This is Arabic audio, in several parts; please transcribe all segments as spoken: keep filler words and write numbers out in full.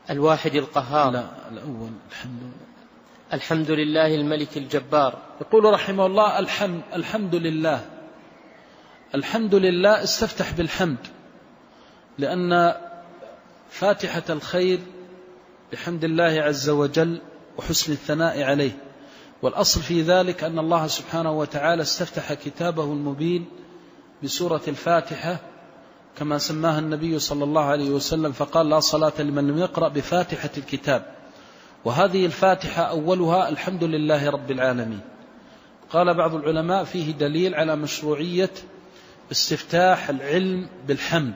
الواحد القهار. لا الأول الحمد الحمد لله الملك الجبار. يقول رحمه الله الحمد الحمد لله. الحمد لله استفتح بالحمد، لأن فاتحة الخير بحمد الله عز وجل وحسن الثناء عليه، والأصل في ذلك أن الله سبحانه وتعالى استفتح كتابه المبين بسورة الفاتحة كما سماها النبي صلى الله عليه وسلم، فقال لا صلاة لمن لم يقرأ بفاتحة الكتاب، وهذه الفاتحة أولها الحمد لله رب العالمين. قال بعض العلماء فيه دليل على مشروعية استفتاح العلم بالحمد،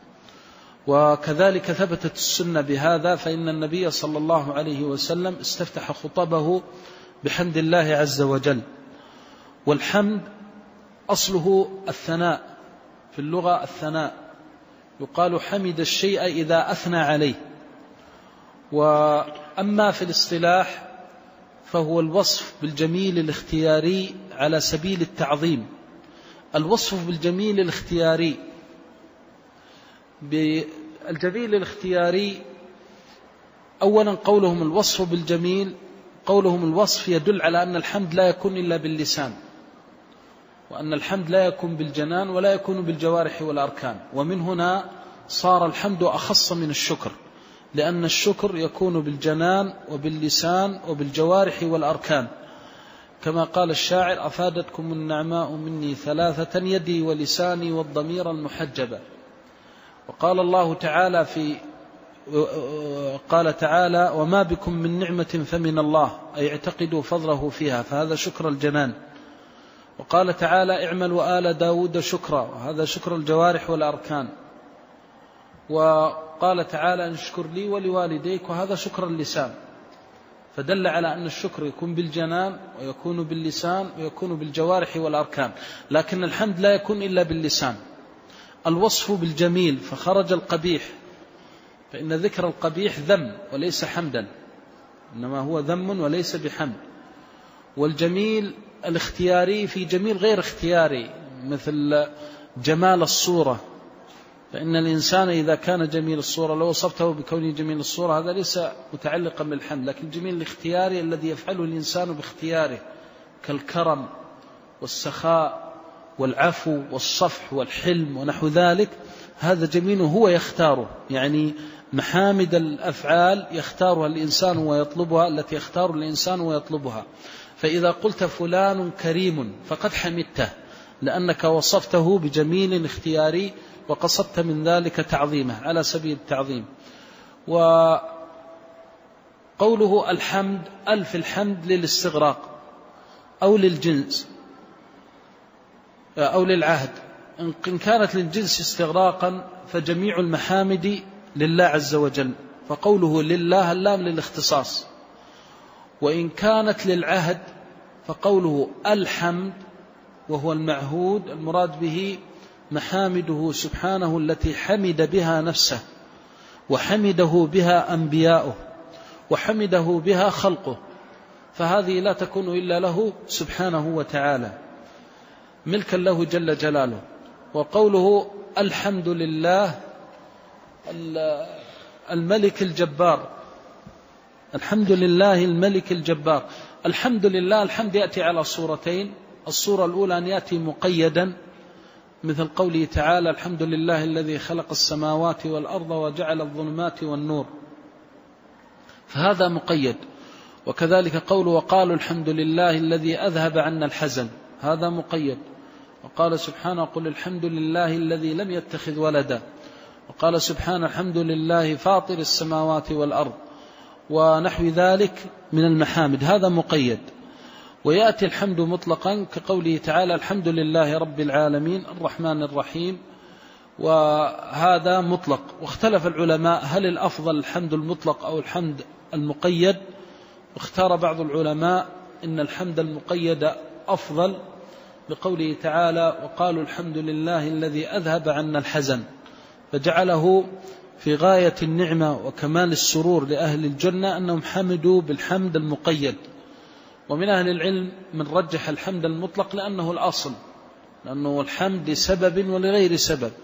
وكذلك ثبتت السنة بهذا، فإن النبي صلى الله عليه وسلم استفتح خطبه بحمد الله عز وجل. والحمد أصله الثناء، في اللغة الثناء، يقال حمد الشيء إذا أثنى عليه. وأما في الاصطلاح فهو الوصف بالجميل الاختياري على سبيل التعظيم. الوصف بالجميل الاختياري، بالجميل الاختياري أولا قولهم الوصف بالجميل، قولهم الوصف يدل على أن الحمد لا يكون إلا باللسان، وأن الحمد لا يكون بالجنان ولا يكون بالجوارح والأركان. ومن هنا صار الحمد أخص من الشكر، لأن الشكر يكون بالجنان وباللسان وبالجوارح والأركان، كما قال الشاعر أفادتكم النعماء مني ثلاثة يدي ولساني والضمير المحجبة. وقال الله تعالى في قال تعالى وما بكم من نعمة فمن الله، أي اعتقدوا فضله فيها، فهذا شكر الجنان. وقال تعالى اعملوا آل داود شكرا، وهذا شكر الجوارح والأركان. وقال تعالى ان اشكر لي ولوالديك، وهذا شكر اللسان. فدل على أن الشكر يكون بالجنان ويكون باللسان ويكون بالجوارح والأركان، لكن الحمد لا يكون إلا باللسان. الوصف بالجميل فخرج القبيح، فإن ذكر القبيح ذم وليس حمدا، إنما هو ذم وليس بحمد. والجميل الاختياري في جميل غير اختياري، مثل جمال الصورة، فإن الإنسان إذا كان جميل الصورة لو وصفته بكونه جميل الصورة هذا ليس متعلقا بالحمد، لكن الجميل الاختياري الذي يفعله الإنسان باختياره، كالكرم والسخاء والعفو والصفح والحلم ونحو ذلك، هذا جميل هو يختاره، يعني محامد الأفعال يختارها الإنسان ويطلبها، التي يختار الإنسان ويطلبها. فإذا قلت فلان كريم فقد حمدته، لأنك وصفته بجميل اختياري وقصدت من ذلك تعظيمه على سبيل التعظيم. وقوله الحمد ألف الحمد للاستغراق أو للجنس أو للعهد. إن كانت للجنس استغراقا فجميع المحامد لله عز وجل، فقوله لله اللام للاختصاص. وإن كانت للعهد فقوله الحمد وهو المعهود المراد به محامده سبحانه التي حمد بها نفسه، وحمده بها أنبياؤه، وحمده بها خلقه، فهذه لا تكون إلا له سبحانه وتعالى ملكا له جل جلاله. وقوله الحمد لله الملك الجبار، الحمد لله الملك الجبار. الحمد لله، الحمد يأتي على صورتين، الصورة الأولى أن يأتي مقيدا مثل قوله تعالى الحمد لله الذي خلق السماوات والأرض وجعل الظلمات والنور، فهذا مقيد. وكذلك قوله وقالوا الحمد لله الذي أذهب عنا الحزن، هذا مقيد. وقال سبحانه قل الحمد لله الذي لم يتخذ ولدا، وقال سبحانه الحمد لله فاطر السماوات والأرض، ونحو ذلك من المحامد، هذا مقيد. ويأتي الحمد مطلقا كقوله تعالى الحمد لله رب العالمين الرحمن الرحيم، وهذا مطلق. واختلف العلماء هل الأفضل الحمد المطلق أو الحمد المقيد. واختار بعض العلماء إن الحمد المقيد أفضل، بقوله تعالى وقالوا الحمد لله الذي أذهب عنا الحزن، فجعله في غاية النعمة وكمال السرور لأهل الجنة أنهم حمدوا بالحمد المقيد. ومن أهل العلم من رجح الحمد المطلق لأنه الأصل، لأنه الحمد لسبب ولغير سبب،